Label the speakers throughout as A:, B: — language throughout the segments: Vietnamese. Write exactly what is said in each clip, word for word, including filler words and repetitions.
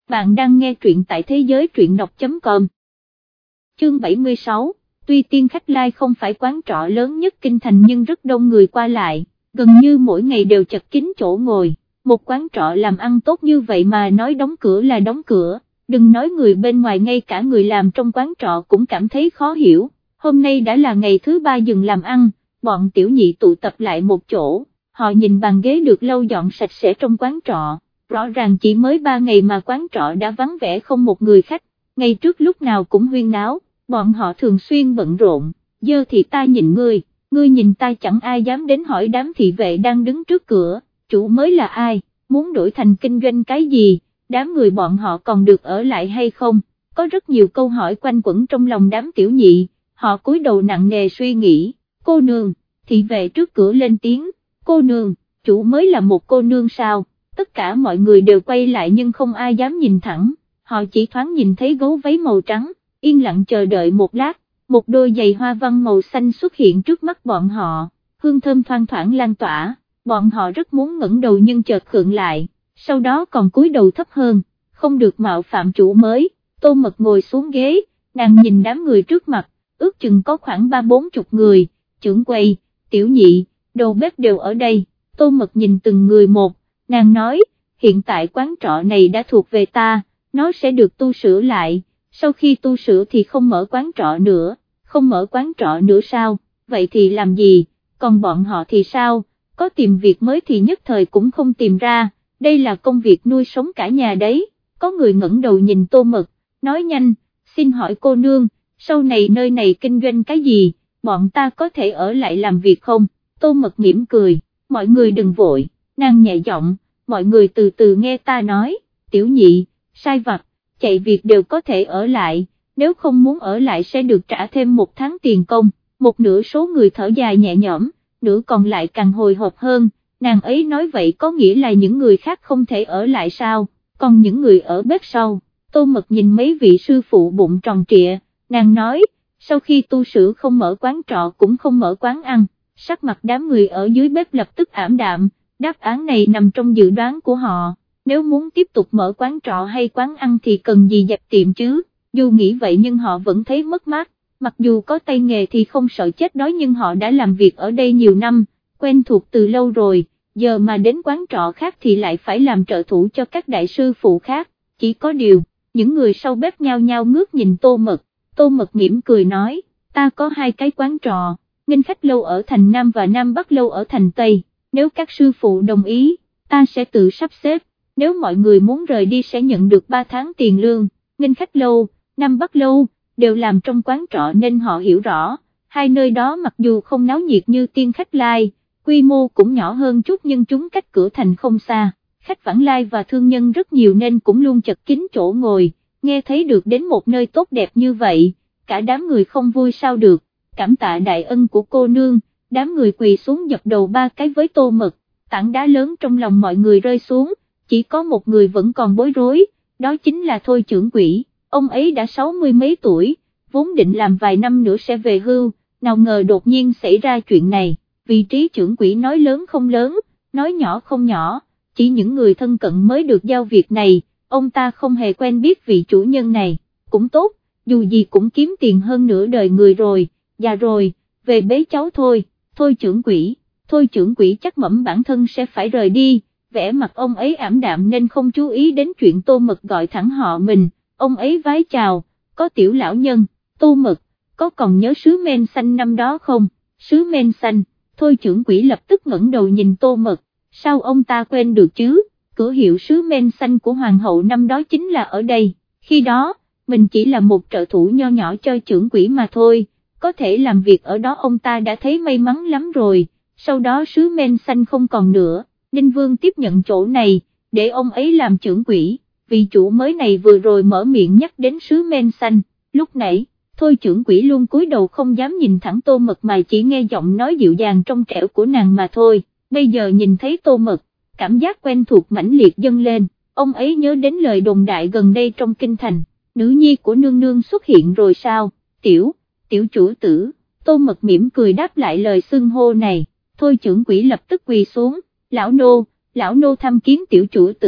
A: Bạn đang nghe truyện tại thế giới truyện đọc chấm com. Chương bảy mươi sáu, tuy Tiên Khách Lai không phải quán trọ lớn nhất kinh thành nhưng rất đông người qua lại, gần như mỗi ngày đều chật kín chỗ ngồi, một quán trọ làm ăn tốt như vậy mà nói đóng cửa là đóng cửa, đừng nói người bên ngoài, ngay cả người làm trong quán trọ cũng cảm thấy khó hiểu. Hôm nay đã là ngày thứ ba dừng làm ăn, bọn tiểu nhị tụ tập lại một chỗ, họ nhìn bàn ghế được lau dọn sạch sẽ trong quán trọ. Rõ ràng chỉ mới ba ngày mà quán trọ đã vắng vẻ không một người khách, ngày trước lúc nào cũng huyên náo, bọn họ thường xuyên bận rộn, giờ thì ta nhìn ngươi, ngươi nhìn ta, chẳng ai dám đến hỏi đám thị vệ đang đứng trước cửa, chủ mới là ai, muốn đổi thành kinh doanh cái gì, đám người bọn họ còn được ở lại hay không, có rất nhiều câu hỏi quanh quẩn trong lòng đám tiểu nhị, họ cúi đầu nặng nề suy nghĩ. Cô nương, thị vệ trước cửa lên tiếng, cô nương, chủ mới là một cô nương sao? Tất cả mọi người đều quay lại nhưng không ai dám nhìn thẳng, họ chỉ thoáng nhìn thấy gấu váy màu trắng, yên lặng chờ đợi một lát, một đôi giày hoa văn màu xanh xuất hiện trước mắt bọn họ, hương thơm thoang thoảng lan tỏa, bọn họ rất muốn ngẩng đầu nhưng chợt khựng lại, sau đó còn cúi đầu thấp hơn, không được mạo phạm chủ mới. Tô Mật ngồi xuống ghế, nàng nhìn đám người trước mặt, ước chừng có khoảng ba bốn chục người, trưởng quầy, tiểu nhị, đầu bếp đều ở đây. Tô Mật nhìn từng người một, nàng nói, hiện tại quán trọ này đã thuộc về ta, nó sẽ được tu sửa lại, sau khi tu sửa thì không mở quán trọ nữa, không mở quán trọ nữa sao, vậy thì làm gì, còn bọn họ thì sao, có tìm việc mới thì nhất thời cũng không tìm ra, đây là công việc nuôi sống cả nhà đấy. Có người ngẩng đầu nhìn Tô Mật, nói nhanh, xin hỏi cô nương, sau này nơi này kinh doanh cái gì, bọn ta có thể ở lại làm việc không? Tô Mật mỉm cười, mọi người đừng vội, nàng nhẹ giọng, mọi người từ từ nghe ta nói, tiểu nhị, sai vặt, chạy việc đều có thể ở lại, nếu không muốn ở lại sẽ được trả thêm một tháng tiền công. Một nửa số người thở dài nhẹ nhõm, nửa còn lại càng hồi hộp hơn, nàng ấy nói vậy có nghĩa là những người khác không thể ở lại sao, còn những người ở bếp sau. Tô Mật nhìn mấy vị sư phụ bụng tròn trịa, nàng nói, sau khi tu sửa không mở quán trọ cũng không mở quán ăn. Sắc mặt đám người ở dưới bếp lập tức ảm đạm, đáp án này nằm trong dự đoán của họ, nếu muốn tiếp tục mở quán trọ hay quán ăn thì cần gì dẹp tiệm chứ, dù nghĩ vậy nhưng họ vẫn thấy mất mát, mặc dù có tay nghề thì không sợ chết đói nhưng họ đã làm việc ở đây nhiều năm, quen thuộc từ lâu rồi, giờ mà đến quán trọ khác thì lại phải làm trợ thủ cho các đại sư phụ khác, chỉ có điều, những người sau bếp nhao nhao ngước nhìn Tô Mật, Tô Mật mỉm cười nói, ta có hai cái quán trọ. Nghênh Khách Lâu ở thành Nam và Nam Bắc Lâu ở thành Tây, nếu các sư phụ đồng ý, ta sẽ tự sắp xếp, nếu mọi người muốn rời đi sẽ nhận được ba tháng tiền lương. Nghênh Khách Lâu, Nam Bắc Lâu, đều làm trong quán trọ nên họ hiểu rõ, hai nơi đó mặc dù không náo nhiệt như Tiên Khách Lai, quy mô cũng nhỏ hơn chút nhưng chúng cách cửa thành không xa, khách vãng lai và thương nhân rất nhiều nên cũng luôn chật kín chỗ ngồi, nghe thấy được đến một nơi tốt đẹp như vậy, cả đám người không vui sao được. Cảm tạ đại ân của cô nương, đám người quỳ xuống dập đầu ba cái với Tô Mật, tảng đá lớn trong lòng mọi người rơi xuống, chỉ có một người vẫn còn bối rối, đó chính là Thôi trưởng quỹ, ông ấy đã sáu mươi mấy tuổi, vốn định làm vài năm nữa sẽ về hưu, nào ngờ đột nhiên xảy ra chuyện này, vị trí trưởng quỹ nói lớn không lớn, nói nhỏ không nhỏ, chỉ những người thân cận mới được giao việc này, ông ta không hề quen biết vị chủ nhân này, cũng tốt, dù gì cũng kiếm tiền hơn nửa đời người rồi. Già rồi, về bế cháu thôi, Thôi trưởng quỹ, Thôi trưởng quỹ chắc mẩm bản thân sẽ phải rời đi, vẻ mặt ông ấy ảm đạm nên không chú ý đến chuyện Tô Mật gọi thẳng họ mình, ông ấy vái chào, có tiểu lão nhân, Tô Mật, có còn nhớ sứ men xanh năm đó không, sứ men xanh, Thôi trưởng quỹ lập tức ngẩng đầu nhìn Tô Mật, sao ông ta quên được chứ, cửa hiệu sứ men xanh của hoàng hậu năm đó chính là ở đây, khi đó, mình chỉ là một trợ thủ nho nhỏ cho trưởng quỹ mà thôi. Có thể làm việc ở đó ông ta đã thấy may mắn lắm rồi, sau đó sứ men xanh không còn nữa, Ninh Vương tiếp nhận chỗ này, để ông ấy làm trưởng quỹ, vị chủ mới này vừa rồi mở miệng nhắc đến sứ men xanh, lúc nãy, Thôi trưởng quỹ luôn cúi đầu không dám nhìn thẳng Tô Mật mà chỉ nghe giọng nói dịu dàng trong trẻo của nàng mà thôi, bây giờ nhìn thấy Tô Mật, cảm giác quen thuộc mãnh liệt dâng lên, ông ấy nhớ đến lời đồn đại gần đây trong kinh thành, nữ nhi của nương nương xuất hiện rồi sao, tiểu. Tiểu chủ tử, Tô Mật mỉm cười đáp lại lời xưng hô này, Thôi trưởng quỹ lập tức quỳ xuống, lão nô, lão nô tham kiến tiểu chủ tử,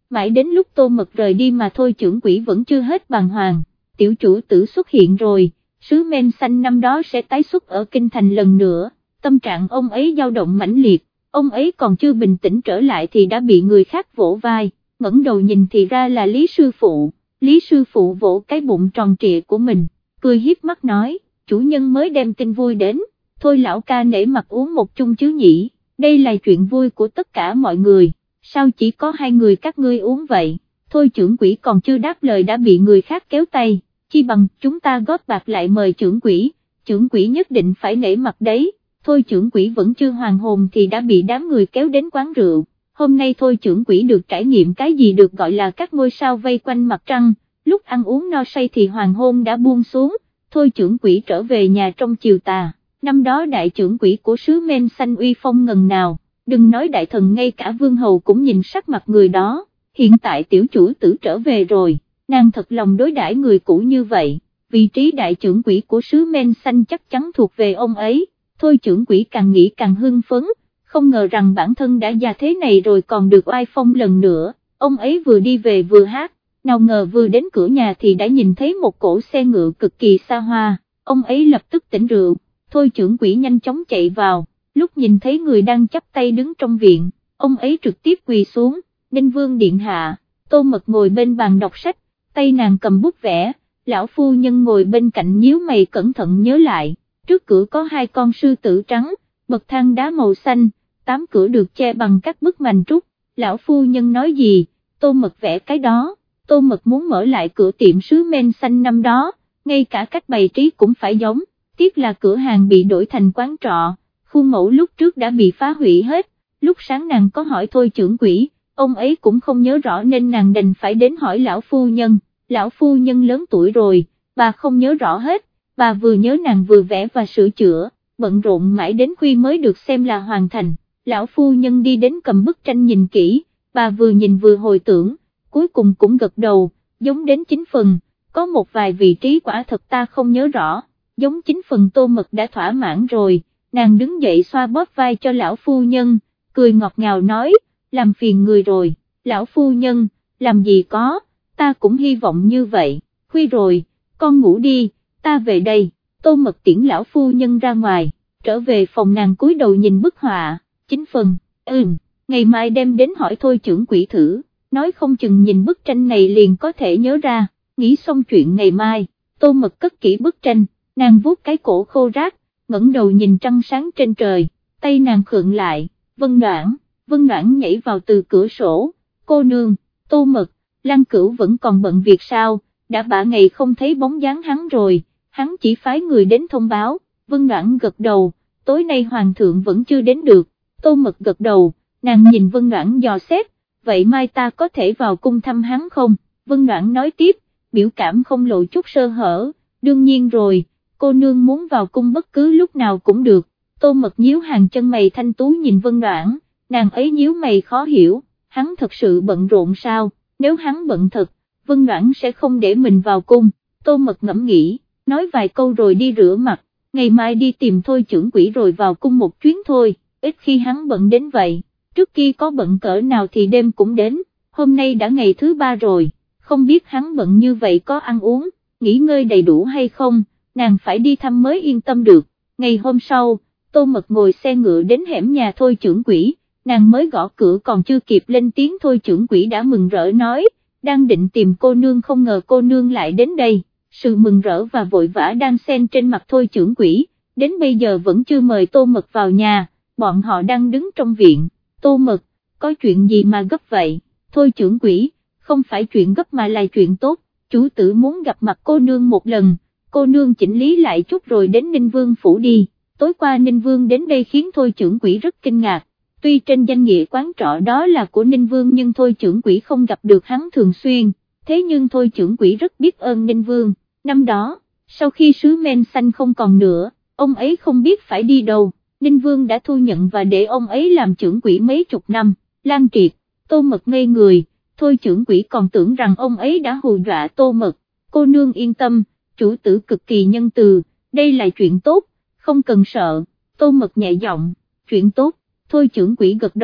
A: mãi đến lúc Tô Mật rời đi mà thôi trưởng quỹ vẫn chưa hết bàng hoàng, tiểu chủ tử xuất hiện rồi, sứ men xanh năm đó sẽ tái xuất ở kinh thành lần nữa, tâm trạng ông ấy dao động mãnh liệt, ông ấy còn chưa bình tĩnh trở lại thì đã bị người khác vỗ vai, ngẩng đầu nhìn thì ra là Lý sư phụ, Lý sư phụ vỗ cái bụng tròn trịa của mình, cười hiếp mắt nói, chủ nhân mới đem tin vui đến, thôi lão ca nể mặt uống một chung chứ nhỉ, đây là chuyện vui của tất cả mọi người, sao chỉ có hai người các ngươi uống vậy, thôi trưởng quỹ còn chưa đáp lời đã bị người khác kéo tay, chi bằng chúng ta góp bạc lại mời trưởng quỹ, trưởng quỹ nhất định phải nể mặt đấy, thôi trưởng quỹ vẫn chưa hoàn hồn thì đã bị đám người kéo đến quán rượu, hôm nay thôi trưởng quỹ được trải nghiệm cái gì được gọi là các ngôi sao vây quanh mặt trăng, lúc ăn uống no say thì hoàng hôn đã buông xuống, thôi trưởng quỹ trở về nhà trong chiều tà, năm đó đại trưởng quỹ của sứ men xanh uy phong ngần nào, đừng nói đại thần ngay cả vương hầu cũng nhìn sắc mặt người đó, hiện tại tiểu chủ tử trở về rồi, nàng thật lòng đối đãi người cũ như vậy, vị trí đại trưởng quỹ của sứ men xanh chắc chắn thuộc về ông ấy, thôi trưởng quỹ càng nghĩ càng hưng phấn, không ngờ rằng bản thân đã già thế này rồi còn được oai phong lần nữa, ông ấy vừa đi về vừa hát, nào ngờ vừa đến cửa nhà thì đã nhìn thấy một cỗ xe ngựa cực kỳ xa hoa, ông ấy lập tức tỉnh rượu, thôi trưởng quỹ nhanh chóng chạy vào, lúc nhìn thấy người đang chắp tay đứng trong viện, ông ấy trực tiếp quỳ xuống, Ninh Vương điện hạ, Tô Mật ngồi bên bàn đọc sách, tay nàng cầm bút vẽ, lão phu nhân ngồi bên cạnh nhíu mày cẩn thận nhớ lại, trước cửa có hai con sư tử trắng, bậc thang đá màu xanh, tám cửa được che bằng các bức mành trúc, lão phu nhân nói gì, Tô Mật vẽ cái đó, Tô Mật muốn mở lại cửa tiệm sứ men xanh năm đó, ngay cả cách bày trí cũng phải giống, tiếc là cửa hàng bị đổi thành quán trọ, khuôn mẫu lúc trước đã bị phá hủy hết, lúc sáng nàng có hỏi thôi trưởng quỹ, ông ấy cũng không nhớ rõ nên nàng đành phải đến hỏi lão phu nhân, lão phu nhân lớn tuổi rồi, bà không nhớ rõ hết, bà vừa nhớ nàng vừa vẽ và sửa chữa, bận rộn mãi đến khuya mới được xem là hoàn thành, lão phu nhân đi đến cầm bức tranh nhìn kỹ, bà vừa nhìn vừa hồi tưởng, cuối cùng cũng gật đầu, giống đến chín phần, có một vài vị trí quả thật ta không nhớ rõ, giống chín phần. Tô Mật đã thỏa mãn rồi, nàng đứng dậy xoa bóp vai cho lão phu nhân, cười ngọt ngào nói, làm phiền người rồi, lão phu nhân, làm gì có, ta cũng hy vọng như vậy, khuya rồi, con ngủ đi, ta về đây, Tô Mật tiễn lão phu nhân ra ngoài, trở về phòng nàng cúi đầu nhìn bức họa, chín phần, ừm, ngày mai đem đến hỏi thôi trưởng quỹ thử, nói không chừng nhìn bức tranh này liền có thể nhớ ra, nghĩ xong chuyện ngày mai, Tô Mật cất kỹ bức tranh, nàng vuốt cái cổ khô ráp, ngẩng đầu nhìn trăng sáng trên trời, tay nàng khựng lại, Vân Noãn, Vân Noãn nhảy vào từ cửa sổ, cô nương, Tô Mật, Lăng Cửu vẫn còn bận việc sao, đã ba ngày không thấy bóng dáng hắn rồi, hắn chỉ phái người đến thông báo, Vân Noãn gật đầu, tối nay hoàng thượng vẫn chưa đến được, Tô Mật gật đầu, nàng nhìn Vân Noãn dò xét, vậy mai ta có thể vào cung thăm hắn không, Vân Noãn nói tiếp, biểu cảm không lộ chút sơ hở, đương nhiên rồi, cô nương muốn vào cung bất cứ lúc nào cũng được, Tô Mật nhíu hàng chân mày thanh tú nhìn Vân Noãn, nàng ấy nhíu mày khó hiểu, hắn thật sự bận rộn sao, nếu hắn bận thật, Vân Noãn sẽ không để mình vào cung, Tô Mật ngẫm nghĩ, nói vài câu rồi đi rửa mặt, ngày mai đi tìm thôi trưởng quỹ rồi vào cung một chuyến thôi, ít khi hắn bận đến vậy, trước kia có bận cỡ nào thì đêm cũng đến, hôm nay đã ngày thứ ba rồi, không biết hắn bận như vậy có ăn uống, nghỉ ngơi đầy đủ hay không, nàng phải đi thăm mới yên tâm được, ngày hôm sau, Tô Mật ngồi xe ngựa đến hẻm nhà thôi trưởng quỹ, nàng mới gõ cửa còn chưa kịp lên tiếng thôi trưởng quỹ đã mừng rỡ nói, đang định tìm cô nương không ngờ cô nương lại đến đây, sự mừng rỡ và vội vã đang xen trên mặt thôi trưởng quỹ, đến bây giờ vẫn chưa mời Tô Mật vào nhà, bọn họ đang đứng trong viện, Tô Mật, có chuyện gì mà gấp vậy, thôi trưởng quỹ, không phải chuyện gấp mà là chuyện tốt, chủ tử muốn gặp mặt cô nương một lần, cô nương chỉnh lý lại chút rồi đến Ninh Vương phủ đi, tối qua Ninh Vương đến đây khiến thôi trưởng quỹ rất kinh ngạc. Tuy trên danh nghĩa quán trọ đó là của Ninh Vương nhưng thôi trưởng quỹ không gặp được hắn thường xuyên, thế nhưng thôi trưởng quỹ rất biết ơn Ninh Vương, năm đó, sau khi sứ men xanh không còn nữa, ông ấy không biết phải đi đâu, Ninh Vương đã thu nhận và để ông ấy làm trưởng quỹ mấy chục năm, Lan Triệt, Tô Mật ngây người, thôi trưởng quỹ còn tưởng rằng ông ấy đã hù dọa Tô Mật, cô nương yên tâm, chủ tử cực kỳ nhân từ, đây là chuyện tốt, không cần sợ, Tô Mật nhẹ giọng, chuyện tốt. Thôi trưởng quỹ gật đầu,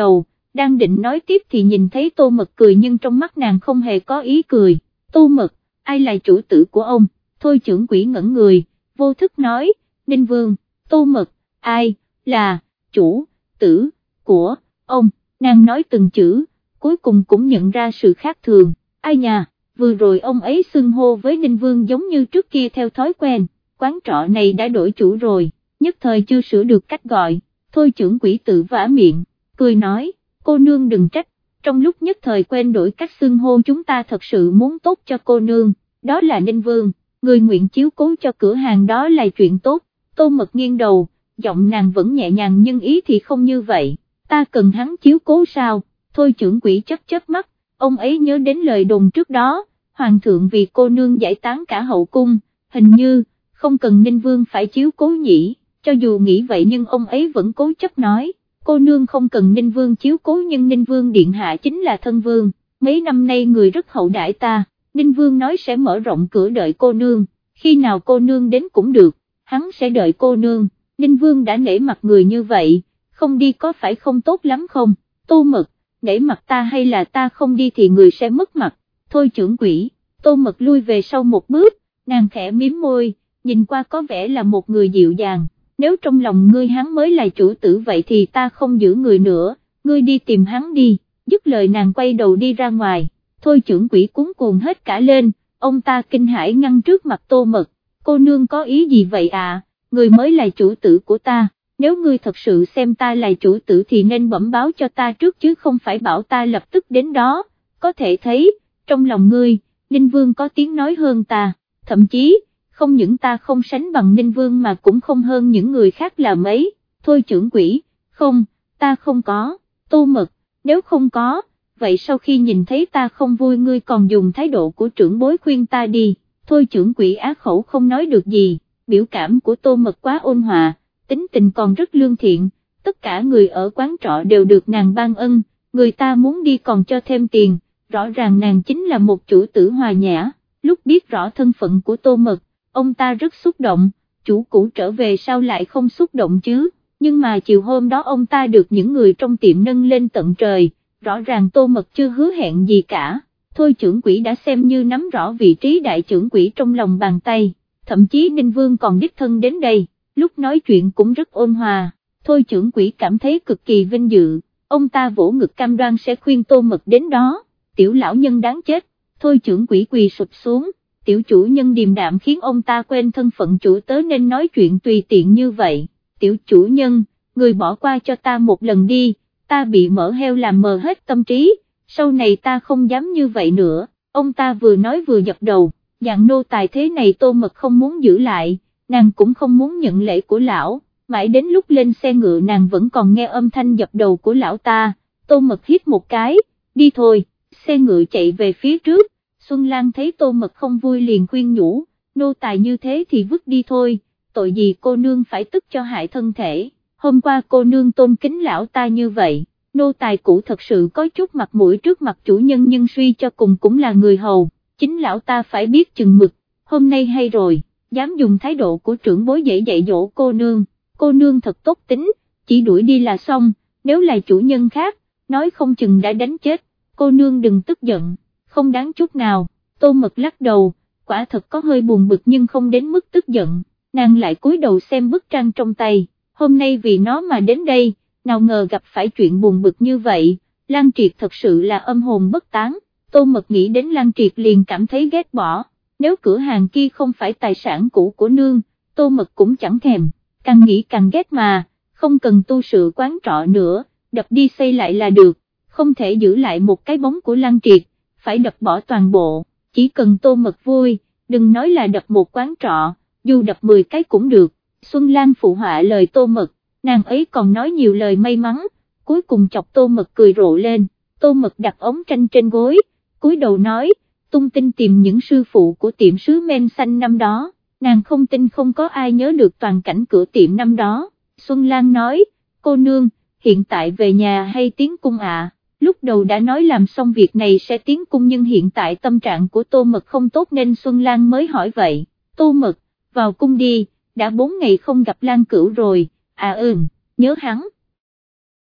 A: đang định nói tiếp thì nhìn thấy Tô Mật cười nhưng trong mắt nàng không hề có ý cười. Tô Mật, ai là chủ tử của ông? Thôi trưởng quỹ ngẩn người, vô thức nói, Ninh Vương. Tô Mật, ai, là, chủ, tử, của, ông, nàng nói từng chữ, cuối cùng cũng nhận ra sự khác thường, ai nhà, vừa rồi ông ấy xưng hô với Ninh Vương giống như trước kia theo thói quen, quán trọ này đã đổi chủ rồi, nhất thời chưa sửa được cách gọi, thôi trưởng quỹ tự vả miệng, cười nói, cô nương đừng trách, trong lúc nhất thời quen đổi cách xưng hô chúng ta thật sự muốn tốt cho cô nương, đó là Ninh Vương, người nguyện chiếu cố cho cửa hàng đó là chuyện tốt. Tô Mật nghiêng đầu, giọng nàng vẫn nhẹ nhàng nhưng ý thì không như vậy, ta cần hắn chiếu cố sao? Thôi trưởng quỹ chớp chớp mắt, ông ấy nhớ đến lời đồn trước đó, hoàng thượng vì cô nương giải tán cả hậu cung, hình như, không cần Ninh Vương phải chiếu cố nhỉ, cho dù nghĩ vậy nhưng ông ấy vẫn cố chấp nói, cô nương không cần Ninh Vương chiếu cố nhưng Ninh Vương điện hạ chính là thân vương, mấy năm nay người rất hậu đãi ta, Ninh Vương nói sẽ mở rộng cửa đợi cô nương, khi nào cô nương đến cũng được, hắn sẽ đợi cô nương, Ninh Vương đã nể mặt người như vậy, không đi có phải không tốt lắm không? Tô Mật, nể mặt ta hay là ta không đi thì người sẽ mất mặt, thôi trưởng quỹ. Tô Mật lui về sau một bước, nàng khẽ mím môi, nhìn qua có vẻ là một người dịu dàng, nếu trong lòng ngươi hắn mới là chủ tử vậy thì ta không giữ người nữa, ngươi đi tìm hắn đi, dứt lời nàng quay đầu đi ra ngoài, thôi trưởng quỹ cuống cuồng hết cả lên, ông ta kinh hãi ngăn trước mặt Tô Mật, cô nương có ý gì vậy à, người mới là chủ tử của ta, nếu ngươi thật sự xem ta là chủ tử thì nên bẩm báo cho ta trước chứ không phải bảo ta lập tức đến đó, có thể thấy, trong lòng ngươi, Ninh Vương có tiếng nói hơn ta, thậm chí, không những ta không sánh bằng Ninh Vương mà cũng không hơn những người khác là mấy, thôi trưởng quỹ, không, ta không có, Tô Mật, nếu không có, vậy sau khi nhìn thấy ta không vui ngươi còn dùng thái độ của trưởng bối khuyên ta đi, thôi trưởng quỹ á khẩu không nói được gì, biểu cảm của Tô Mật quá ôn hòa, tính tình còn rất lương thiện, tất cả người ở quán trọ đều được nàng ban ân, người ta muốn đi còn cho thêm tiền, rõ ràng nàng chính là một chủ tử hòa nhã, lúc biết rõ thân phận của Tô Mật, ông ta rất xúc động, chủ cũ trở về sao lại không xúc động chứ, nhưng mà chiều hôm đó ông ta được những người trong tiệm nâng lên tận trời, rõ ràng Tô Mật chưa hứa hẹn gì cả, thôi trưởng quỹ đã xem như nắm rõ vị trí đại trưởng quỹ trong lòng bàn tay, thậm chí Ninh Vương còn đích thân đến đây, lúc nói chuyện cũng rất ôn hòa, thôi trưởng quỹ cảm thấy cực kỳ vinh dự, ông ta vỗ ngực cam đoan sẽ khuyên Tô Mật đến đó, tiểu lão nhân đáng chết, thôi trưởng quỹ quỳ sụp xuống, tiểu chủ nhân điềm đạm khiến ông ta quên thân phận chủ tớ nên nói chuyện tùy tiện như vậy, tiểu chủ nhân, người bỏ qua cho ta một lần đi, ta bị mỡ heo làm mờ hết tâm trí, sau này ta không dám như vậy nữa, ông ta vừa nói vừa dập đầu, dạng nô tài thế này Tô Mật không muốn giữ lại, nàng cũng không muốn nhận lễ của lão, mãi đến lúc lên xe ngựa nàng vẫn còn nghe âm thanh dập đầu của lão ta, Tô Mật hít một cái, đi thôi, xe ngựa chạy về phía trước, Xuân Lan thấy Tô Mật không vui liền khuyên nhủ, nô tài như thế thì vứt đi thôi, tội gì cô nương phải tức cho hại thân thể, hôm qua cô nương tôn kính lão ta như vậy, nô tài cũ thật sự có chút mặt mũi trước mặt chủ nhân nhưng suy cho cùng cũng là người hầu, chính lão ta phải biết chừng mực, hôm nay hay rồi, dám dùng thái độ của trưởng bối dễ dạy dỗ cô nương, cô nương thật tốt tính, chỉ đuổi đi là xong, nếu là chủ nhân khác, nói không chừng đã đánh chết, cô nương đừng tức giận, không đáng chút nào, Tô Mật lắc đầu, quả thật có hơi buồn bực nhưng không đến mức tức giận, nàng lại cúi đầu xem bức tranh trong tay, hôm nay vì nó mà đến đây, nào ngờ gặp phải chuyện buồn bực như vậy, Lan Triệt thật sự là âm hồn bất tán, Tô Mật nghĩ đến Lan Triệt liền cảm thấy ghét bỏ, nếu cửa hàng kia không phải tài sản cũ của nương, Tô Mật cũng chẳng thèm, càng nghĩ càng ghét mà, không cần tu sửa quán trọ nữa, đập đi xây lại là được, không thể giữ lại một cái bóng của Lan Triệt, phải đập bỏ toàn bộ, chỉ cần Tô Mật vui, đừng nói là đập một quán trọ, dù đập mười cái cũng được, Xuân Lan phụ họa lời Tô Mật, nàng ấy còn nói nhiều lời may mắn, cuối cùng chọc Tô Mật cười rộ lên, Tô Mật đặt ống tranh trên gối, cúi đầu nói, tung tin tìm những sư phụ của tiệm sứ men xanh năm đó, nàng không tin không có ai nhớ được toàn cảnh cửa tiệm năm đó, Xuân Lan nói, cô nương, hiện tại về nhà hay tiến cung ạ? À? Lúc đầu đã nói làm xong việc này sẽ tiến cung nhưng hiện tại tâm trạng của Tô Mật không tốt nên Xuân Lan mới hỏi vậy, Tô Mật, vào cung đi, đã bốn ngày không gặp Lan Cửu rồi, à ừm, nhớ hắn.